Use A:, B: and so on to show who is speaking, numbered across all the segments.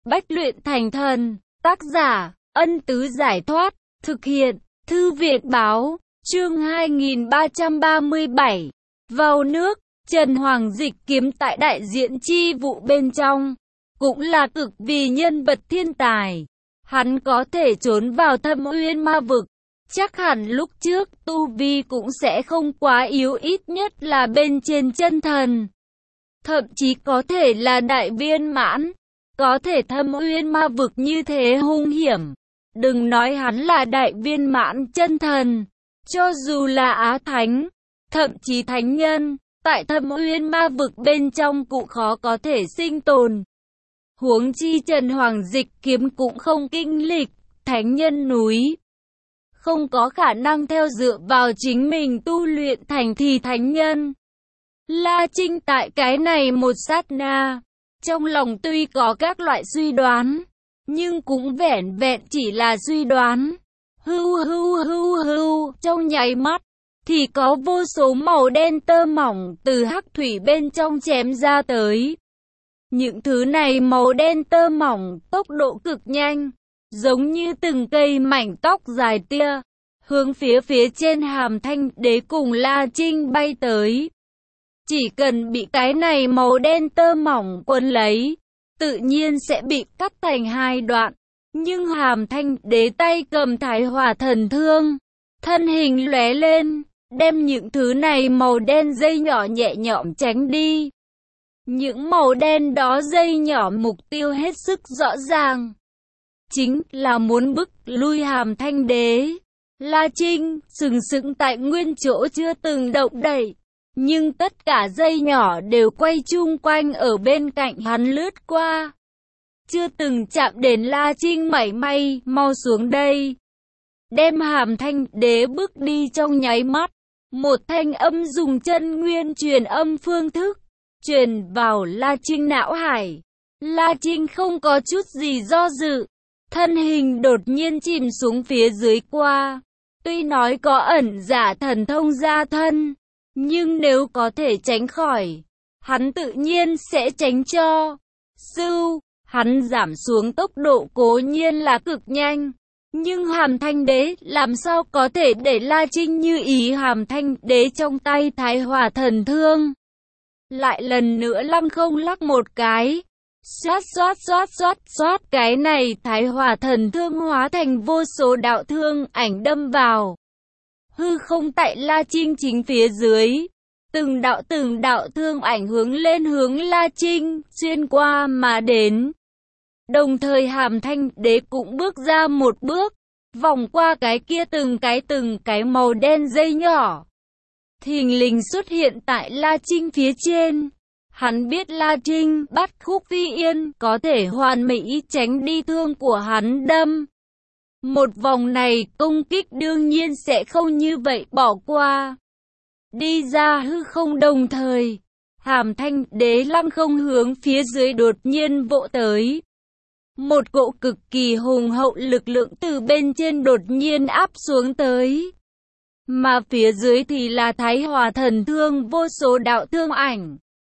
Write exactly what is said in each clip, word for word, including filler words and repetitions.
A: Bách luyện thành thần. Tác giả, Ân Tứ Giải Thoát. Thực hiện, Thư Việt Báo. Chương hai nghìn ba trăm ba mươi bảy. Vào nước, Trần Hoàng Dịch kiếm tại đại diện chi vụ bên trong. Cũng là cực vì nhân vật thiên tài. Hắn có thể trốn vào Thâm Uyên ma vực. Chắc hẳn lúc trước tu vi cũng sẽ không quá yếu, ít nhất là bên trên chân thần. Thậm chí có thể là đại viên mãn. Có thể Thâm Uyên ma vực như thế hung hiểm. Đừng nói hắn là đại viên mãn chân thần. Cho dù là Á Thánh, thậm chí Thánh Nhân, tại Thâm Uyên ma vực bên trong cũng khó có thể sinh tồn. Huống chi Trần Hoàng Dịch kiếm cũng không kinh lịch Thánh Nhân núi. Không có khả năng theo dựa vào chính mình tu luyện thành thì Thánh Nhân. La Trinh tại cái này một sát na, trong lòng tuy có các loại suy đoán, nhưng cũng vẻn vẹn chỉ là suy đoán. Hưu hưu hưu hưu, trong nháy mắt, thì có vô số màu đen tơ mỏng từ hắc thủy bên trong chém ra tới. Những thứ này màu đen tơ mỏng, tốc độ cực nhanh, giống như từng cây mảnh tóc dài tia, hướng phía phía trên Hàm Thanh Đế cùng La Trinh bay tới. Chỉ cần bị cái này màu đen tơ mỏng quấn lấy, tự nhiên sẽ bị cắt thành hai đoạn. Nhưng Hàm Thanh Đế tay cầm Thái Hỏa Thần Thương, thân hình lóe lên, đem những thứ này màu đen dây nhỏ nhẹ nhõm tránh đi. Những màu đen đó dây nhỏ mục tiêu hết sức rõ ràng, chính là muốn bức lui Hàm Thanh Đế. La Trinh sừng sững tại nguyên chỗ chưa từng động đậy, nhưng tất cả dây nhỏ đều quay chung quanh ở bên cạnh hắn lướt qua. Chưa từng chạm đến La Trinh mảy may, mau xuống đây. Đem Hàm Thanh Đế bước đi trong nháy mắt. Một thanh âm dùng chân nguyên truyền âm phương thức, truyền vào La Trinh não hải. La Trinh không có chút gì do dự. Thân hình đột nhiên chìm xuống phía dưới qua. Tuy nói có ẩn giả thần thông gia thân, nhưng nếu có thể tránh khỏi, hắn tự nhiên sẽ tránh cho. Sưu, hắn giảm xuống tốc độ cố nhiên là cực nhanh. Nhưng Hàm Thanh Đế làm sao có thể để La Trinh như ý. Hàm Thanh Đế trong tay Thái Hỏa Thần Thương lại lần nữa lăng không lắc một cái. Xoát xoát xoát xoát xoát, cái này Thái Hỏa Thần Thương hóa thành vô số đạo thương ảnh đâm vào hư không tại La Trinh chính phía dưới. Từng đạo từng đạo thương ảnh hướng lên hướng La Trinh xuyên qua mà đến. Đồng thời Hàm Thanh Đế cũng bước ra một bước, vòng qua cái kia từng cái từng cái màu đen dây nhỏ, thình lình xuất hiện tại La Trinh phía trên. Hắn biết La Trinh bắt Khúc Phi Yên có thể hoàn mỹ tránh đi thương của hắn đâm. Một vòng này công kích đương nhiên sẽ không như vậy bỏ qua. Đi ra hư không đồng thời, Hàm Thanh Đế lăng không hướng phía dưới đột nhiên vỗ tới. Một cỗ cực kỳ hùng hậu lực lượng từ bên trên đột nhiên áp xuống tới. Mà phía dưới thì là Thái Hỏa Thần Thương vô số đạo thương ảnh.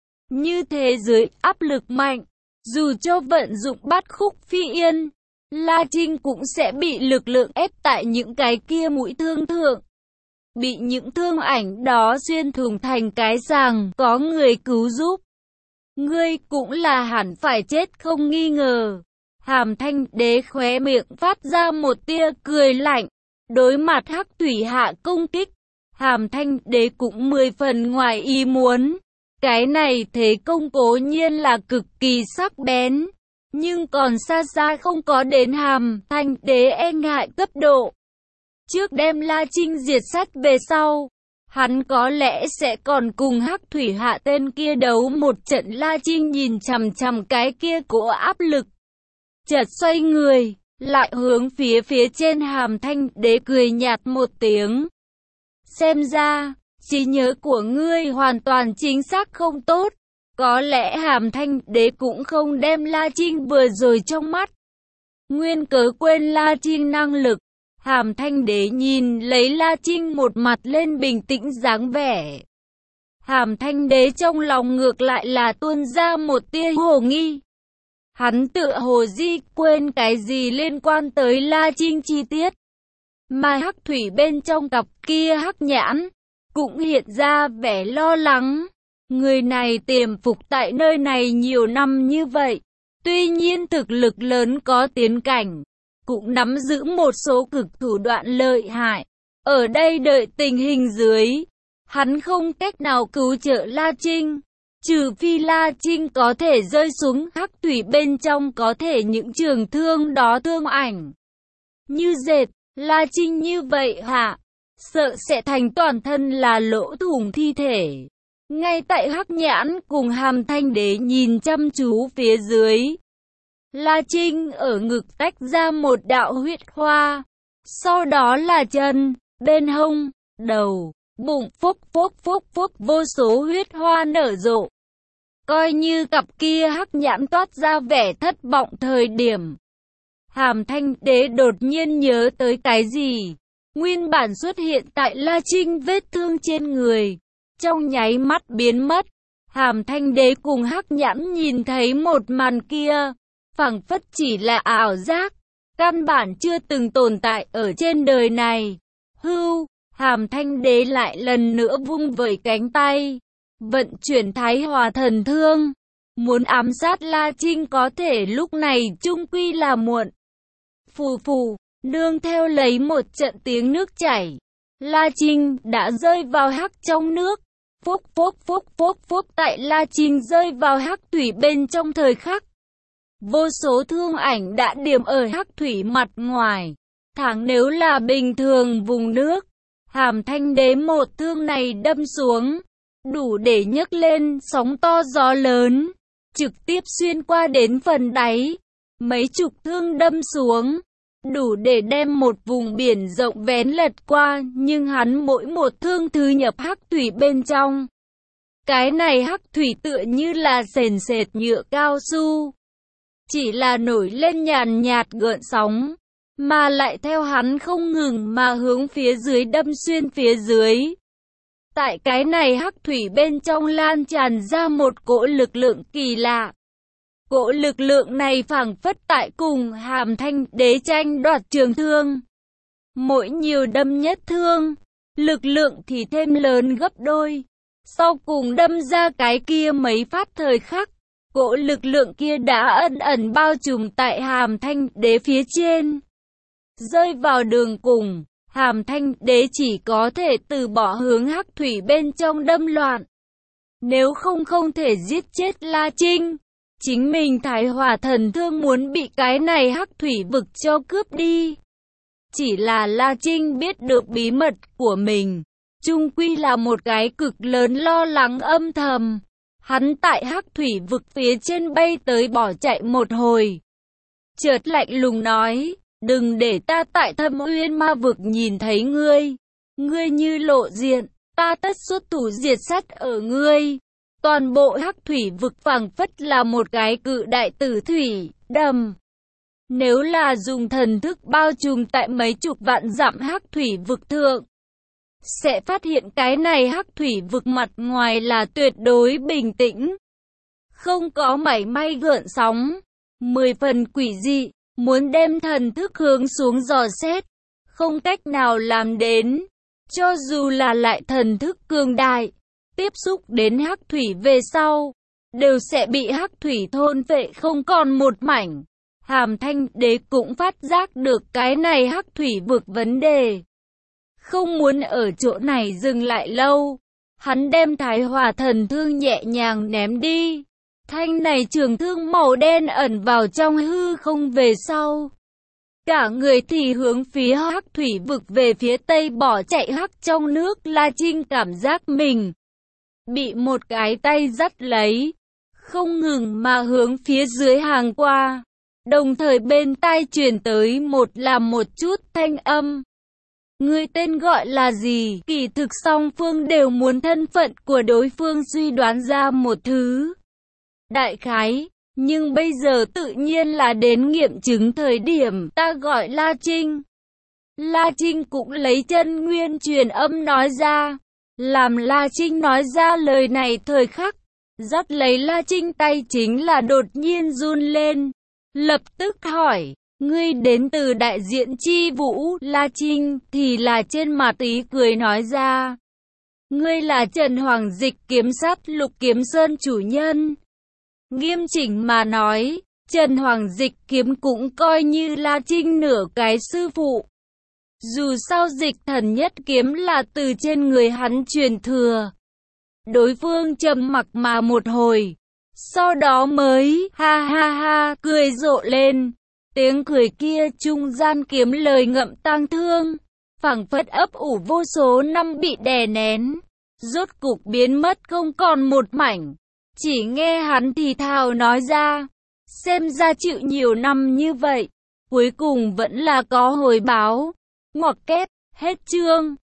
A: Như thế dưới áp lực mạnh, dù cho vận dụng bắt Khúc Phi Yên, La Trinh cũng sẽ bị lực lượng ép tại những cái kia mũi thương thượng. Bị những thương ảnh đó xuyên thủng thành cái ràng, có người cứu giúp. Ngươi cũng là hẳn phải chết không nghi ngờ. Hàm Thanh Đế khóe miệng phát ra một tia cười lạnh. Đối mặt hắc thủy hạ công kích, Hàm Thanh Đế cũng mười phần ngoài ý muốn. Cái này thế công cố nhiên là cực kỳ sắc bén, nhưng còn xa xa không có đến Hàm Thanh Đế e ngại cấp độ. Trước đem La Trinh diệt sát về sau, hắn có lẽ sẽ còn cùng hắc thủy hạ tên kia đấu một trận. La Trinh nhìn chằm chằm cái kia cỗ áp lực, chợt xoay người, lại hướng phía phía trên Hàm Thanh Đế cười nhạt một tiếng. Xem ra, trí nhớ của ngươi hoàn toàn chính xác không tốt. Có lẽ Hàm Thanh Đế cũng không đem La Trinh vừa rồi trong mắt. Nguyên cớ quên La Trinh năng lực. Hàm Thanh Đế nhìn lấy La Trinh một mặt lên bình tĩnh dáng vẻ. Hàm Thanh Đế trong lòng ngược lại là tuôn ra một tia hồ nghi. Hắn tựa hồ di quên cái gì liên quan tới La Trinh chi tiết. Mà hắc thủy bên trong cặp kia hắc nhãn, cũng hiện ra vẻ lo lắng. Người này tiềm phục tại nơi này nhiều năm như vậy. Tuy nhiên thực lực lớn có tiến cảnh, cũng nắm giữ một số cực thủ đoạn lợi hại. Ở đây đợi tình hình dưới, hắn không cách nào cứu trợ La Trinh. Trừ phi La Trinh có thể rơi xuống hắc thủy bên trong, có thể những trường thương đó thương ảnh như dệt. La Trinh như vậy hả? Sợ sẽ thành toàn thân là lỗ thủng thi thể. Ngay tại hắc nhãn cùng Hàm Thanh Đế nhìn chăm chú phía dưới, La Trinh ở ngực tách ra một đạo huyết hoa. Sau đó là chân, bên hông, đầu, bụng, phúc phúc phúc phúc vô số huyết hoa nở rộ. Coi như cặp kia hắc nhãn toát ra vẻ thất vọng thời điểm, Hàm Thanh Đế đột nhiên nhớ tới cái gì. Nguyên bản xuất hiện tại La Trinh vết thương trên người, trong nháy mắt biến mất. Hàm Thanh Đế cùng hắc nhãn nhìn thấy một màn kia, phảng phất chỉ là ảo giác, căn bản chưa từng tồn tại ở trên đời này. Hưu, Hàm Thanh Đế lại lần nữa vung vẩy cánh tay, vận chuyển Thái Hòa thần thương, muốn ám sát La Trinh, có thể lúc này chung quy là muộn. Phù phù, nương theo lấy một trận tiếng nước chảy, La Trinh đã rơi vào hắc trong nước. Phúc phúc phúc phúc phúc, tại La Trinh rơi vào hắc thủy bên trong thời khắc, vô số thương ảnh đã điểm ở hắc thủy mặt ngoài. Thẳng nếu là bình thường vùng nước, Hàm Thanh Đế một thương này đâm xuống, đủ để nhấc lên sóng to gió lớn, trực tiếp xuyên qua đến phần đáy. Mấy chục thương đâm xuống, đủ để đem một vùng biển rộng vén lật qua, nhưng hắn mỗi một thương thứ nhập hắc thủy bên trong. Cái này hắc thủy tựa như là sền sệt nhựa cao su, chỉ là nổi lên nhàn nhạt gợn sóng, mà lại theo hắn không ngừng mà hướng phía dưới đâm xuyên phía dưới. Tại cái này hắc thủy bên trong lan tràn ra một cỗ lực lượng kỳ lạ. Cỗ lực lượng này phảng phất tại cùng Hàm Thanh Đế tranh đoạt trường thương. Mỗi nhiều đâm nhất thương, lực lượng thì thêm lớn gấp đôi. Sau cùng đâm ra cái kia mấy phát thời khắc, cỗ lực lượng kia đã ẩn ẩn bao trùm tại Hàm Thanh Đế phía trên. Rơi vào đường cùng, Hàm Thanh Đế chỉ có thể từ bỏ hướng hắc thủy bên trong đâm loạn. Nếu không không thể giết chết La Trinh, chính mình Thái Hòa thần thương muốn bị cái này hắc thủy vực cho cướp đi. Chỉ là La Trinh biết được bí mật của mình, chung quy là một cái cực lớn lo lắng âm thầm. Hắn tại hắc thủy vực phía trên bay tới bỏ chạy một hồi, chợt lạnh lùng nói, đừng để ta tại Thâm Uyên Ma vực nhìn thấy ngươi. Ngươi như lộ diện, ta tất xuất thủ diệt sát ở ngươi. Toàn bộ hắc thủy vực phảng phất là một cái cự đại tử thủy đầm. Nếu là dùng thần thức bao trùm tại mấy chục vạn dặm hắc thủy vực thượng, sẽ phát hiện cái này hắc thủy vực mặt ngoài là tuyệt đối bình tĩnh, không có mảy may gợn sóng, mười phần quỷ dị. Muốn đem thần thức hướng xuống dò xét, không cách nào làm đến. Cho dù là lại thần thức cường đại, tiếp xúc đến hắc thủy về sau, đều sẽ bị hắc thủy thôn phệ không còn một mảnh. Hàm Thanh Đế cũng phát giác được cái này hắc thủy vực vấn đề, không muốn ở chỗ này dừng lại lâu. Hắn đem Thái Hòa thần thương nhẹ nhàng ném đi. Thanh này trường thương màu đen ẩn vào trong hư không về sau, cả người thì hướng phía hắc thủy vực về phía tây bỏ chạy. Hắc trong nước La Trinh cảm giác mình bị một cái tay dắt lấy, không ngừng mà hướng phía dưới hàng qua, đồng thời bên tai truyền tới một là một chút thanh âm. Người tên gọi là gì? Kỳ thực song phương đều muốn thân phận của đối phương suy đoán ra một thứ đại khái, nhưng bây giờ tự nhiên là đến nghiệm chứng thời điểm. Ta gọi La Trinh. La Trinh cũng lấy chân nguyên truyền âm nói ra. Làm La Trinh nói ra lời này thời khắc, Dắt lấy La Trinh tay chính là đột nhiên run lên. Lập tức hỏi, ngươi đến từ đại diện chi vũ. La Trinh thì là trên mặt ý cười nói ra, ngươi là Trần Hoàng Dịch kiếm sát Lục Kiếm Sơn chủ nhân. Nghiêm chỉnh mà nói, Trần Hoàng Dịch kiếm cũng coi như La Trinh nửa cái sư phụ. Dù sao Dịch thần nhất kiếm là từ trên người hắn truyền thừa. Đối phương trầm mặc mà một hồi, sau đó mới ha ha ha cười rộ lên. Tiếng cười kia trung gian kiếm lời ngậm tang thương, phảng phất ấp ủ vô số năm bị đè nén, rốt cục biến mất không còn một mảnh. Chỉ nghe hắn thì thào nói ra, xem ra chịu nhiều năm như vậy, cuối cùng vẫn là có hồi báo. Ngoặc kép, hết chương.